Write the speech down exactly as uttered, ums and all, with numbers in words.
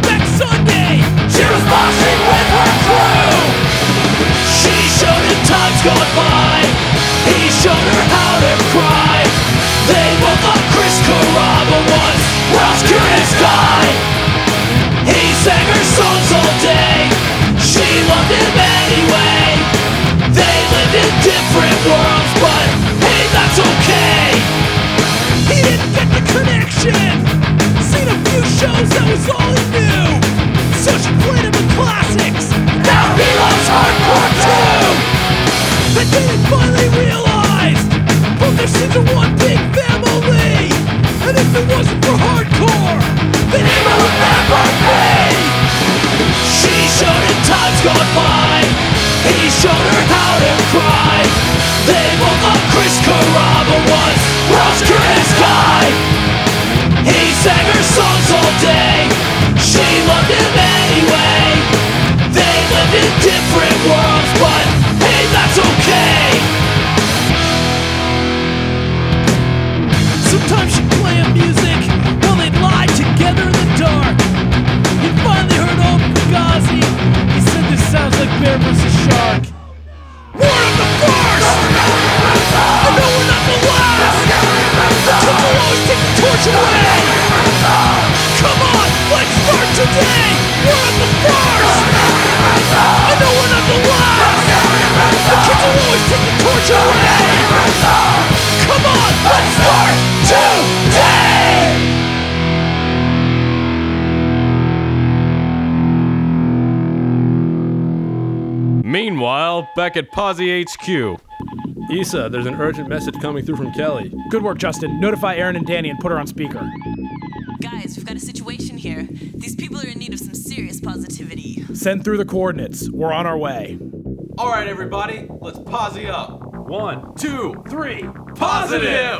next Sunday, she was moshing with her crew. she showed him times gone by. He showed her how to cry. They both loved Chris Carrabba, was world's cutest guy. He sang her songs all day. She loved him anyway. They lived in different worlds, but hey, that's okay. He didn't get the connection. Seen a few shows, that was all he knew. So she played him the classics. Now he loves hardcore too. And then he finally realized both their sins are one big family. And if it wasn't for hardcore, then he would never be. She showed him times gone by. He showed her how to cry. They both loved Chris Carrabba, was world's cutest guy. He sang her songs all day. She loved him anyway. They lived in different worlds, but hey, that's okay. Sometimes she'd play him music while they'd lie together in the dark. He finally heard old Fugazi. He said this sounds like Bear versus Shark. We're not the first! I know we're not the last! Because we'll always take the torch away! Come on, let's start today! We're not the first! I know we're not the last! The kids will always take the torch away! Come on, let's start today! Meanwhile, back at Posse H Q. Issa, there's an urgent message coming through from Kelly. Good work, Justin. Notify Aaron and Danny and put her on speaker. Guys, we've got a situation here. These people are in need of some serious positivity. Send through the coordinates. We're on our way. Alright, everybody, let's posse up. One, Two, Three. positive!